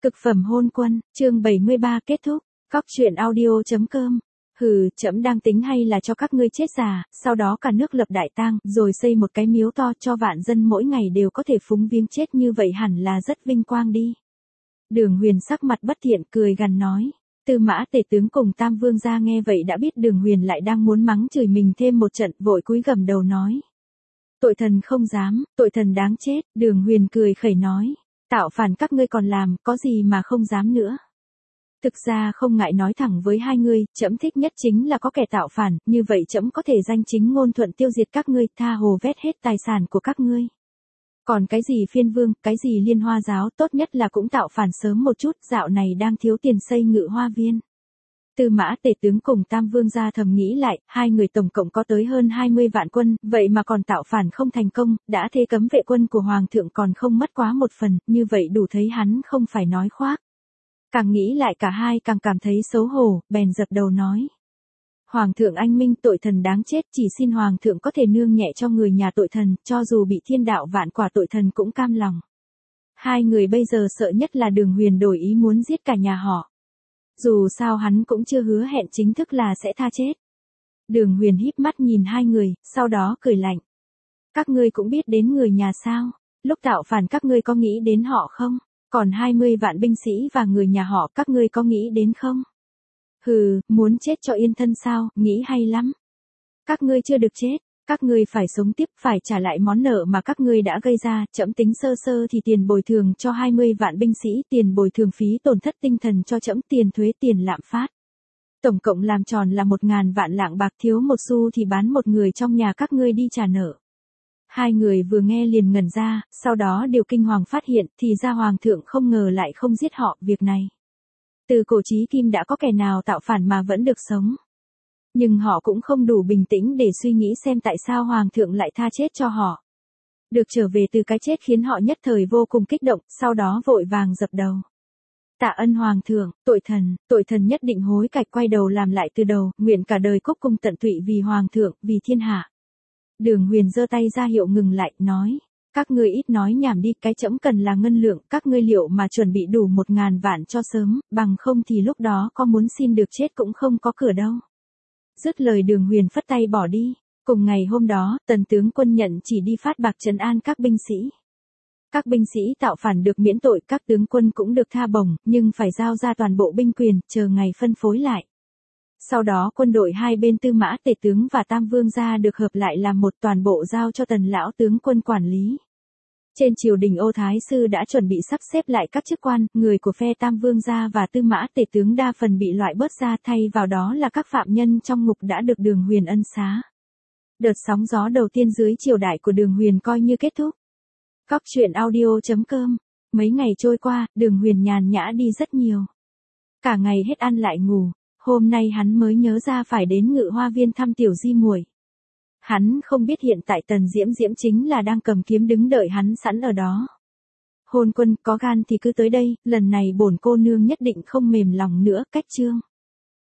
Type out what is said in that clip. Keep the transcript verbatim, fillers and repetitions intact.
Cực phẩm hôn quân, chương bảy mươi ba kết thúc. Cóc truyện audio chấm com. Hừ, trẫm đang tính hay là cho các ngươi chết già, sau đó cả nước lập đại tang, rồi xây một cái miếu to cho vạn dân mỗi ngày đều có thể phúng viếng chết như vậy hẳn là rất vinh quang đi. Đường Huyền sắc mặt bất thiện cười gằn nói. Tư Mã Tể tướng cùng Tam Vương gia nghe vậy đã biết Đường Huyền lại đang muốn mắng chửi mình thêm một trận, vội cúi gầm đầu nói. Tội thần không dám, tội thần đáng chết. Đường Huyền cười khẩy nói. Tạo phản các ngươi còn làm, có gì mà không dám nữa. Thực ra không ngại nói thẳng với hai ngươi, trẫm thích nhất chính là có kẻ tạo phản, như vậy trẫm có thể danh chính ngôn thuận tiêu diệt các ngươi, tha hồ vét hết tài sản của các ngươi. Còn cái gì phiên vương, cái gì liên hoa giáo, tốt nhất là cũng tạo phản sớm một chút, dạo này đang thiếu tiền xây ngự hoa viên. Tư Mã Tể tướng cùng Tam Vương gia thầm nghĩ lại, hai người tổng cộng có tới hơn hai mươi vạn quân, vậy mà còn tạo phản không thành công, đã thế cấm vệ quân của Hoàng thượng còn không mất quá một phần, như vậy đủ thấy hắn không phải nói khoác. Càng nghĩ lại cả hai càng cảm thấy xấu hổ, bèn giật đầu nói. Hoàng thượng anh minh, tội thần đáng chết, chỉ xin Hoàng thượng có thể nương nhẹ cho người nhà tội thần, cho dù bị thiên đạo vạn quả tội thần cũng cam lòng. Hai người bây giờ sợ nhất là Đường Huyền đổi ý muốn giết cả nhà họ. Dù sao hắn cũng chưa hứa hẹn chính thức là sẽ tha chết. Đường Huyền híp mắt nhìn hai người, sau đó cười lạnh. Các ngươi cũng biết đến người nhà sao, lúc tạo phản các ngươi có nghĩ đến họ không? Còn hai mươi vạn binh sĩ và người nhà họ các ngươi có nghĩ đến không? Hừ, muốn chết cho yên thân sao, nghĩ hay lắm. Các ngươi chưa được chết, các ngươi phải sống tiếp, phải trả lại món nợ mà các ngươi đã gây ra, trẫm tính sơ sơ thì tiền bồi thường cho hai mươi vạn binh sĩ, tiền bồi thường phí tổn thất tinh thần cho trẫm, tiền thuế, tiền lạm phát. Tổng cộng làm tròn là một ngàn vạn lạng bạc, thiếu một xu thì bán một người trong nhà các ngươi đi trả nợ. Hai người vừa nghe liền ngẩn ra, sau đó đều kinh hoàng phát hiện, thì ra Hoàng thượng không ngờ lại không giết họ, việc này. Từ cổ chí kim đã có kẻ nào tạo phản mà vẫn được sống. Nhưng họ cũng không đủ bình tĩnh để suy nghĩ xem tại sao Hoàng thượng lại tha chết cho họ. Được trở về từ cái chết khiến họ nhất thời vô cùng kích động, sau đó vội vàng dập đầu. Tạ ân Hoàng thượng, tội thần, tội thần nhất định hối cải, quay đầu làm lại từ đầu, nguyện cả đời cúc cung tận tụy vì Hoàng thượng, vì thiên hạ. Đường Huyền giơ tay ra hiệu ngừng lại, nói. Các ngươi ít nói nhảm đi, cái trẫm cần là ngân lượng, các ngươi liệu mà chuẩn bị đủ một ngàn vạn cho sớm, bằng không thì lúc đó có muốn xin được chết cũng không có cửa đâu. Dứt lời Đường Huyền phất tay bỏ đi. Cùng ngày hôm đó, Tần tướng quân nhận chỉ đi phát bạc trấn an các binh sĩ. Các binh sĩ tạo phản được miễn tội, các tướng quân cũng được tha bổng, nhưng phải giao ra toàn bộ binh quyền, chờ ngày phân phối lại. Sau đó quân đội hai bên Tư Mã Tể tướng và Tam Vương gia được hợp lại làm một, toàn bộ giao cho Tần lão tướng quân quản lý. Trên triều đình Ô Thái sư đã chuẩn bị sắp xếp lại các chức quan, người của phe Tam Vương gia và Tư Mã Tể tướng đa phần bị loại bớt ra, thay vào đó là các phạm nhân trong ngục đã được Đường Huyền ân xá. Đợt sóng gió đầu tiên dưới triều đại của Đường Huyền coi như kết thúc. Cóc truyện audio chấm com. Mấy ngày trôi qua, Đường Huyền nhàn nhã đi rất nhiều. Cả ngày hết ăn lại ngủ. Hôm nay hắn mới nhớ ra phải đến ngự hoa viên thăm tiểu di muội. Hắn không biết hiện tại Tần Diễm Diễm chính là đang cầm kiếm đứng đợi hắn sẵn ở đó. Hôn quân, có gan thì cứ tới đây, lần này bổn cô nương nhất định không mềm lòng nữa, cách chương.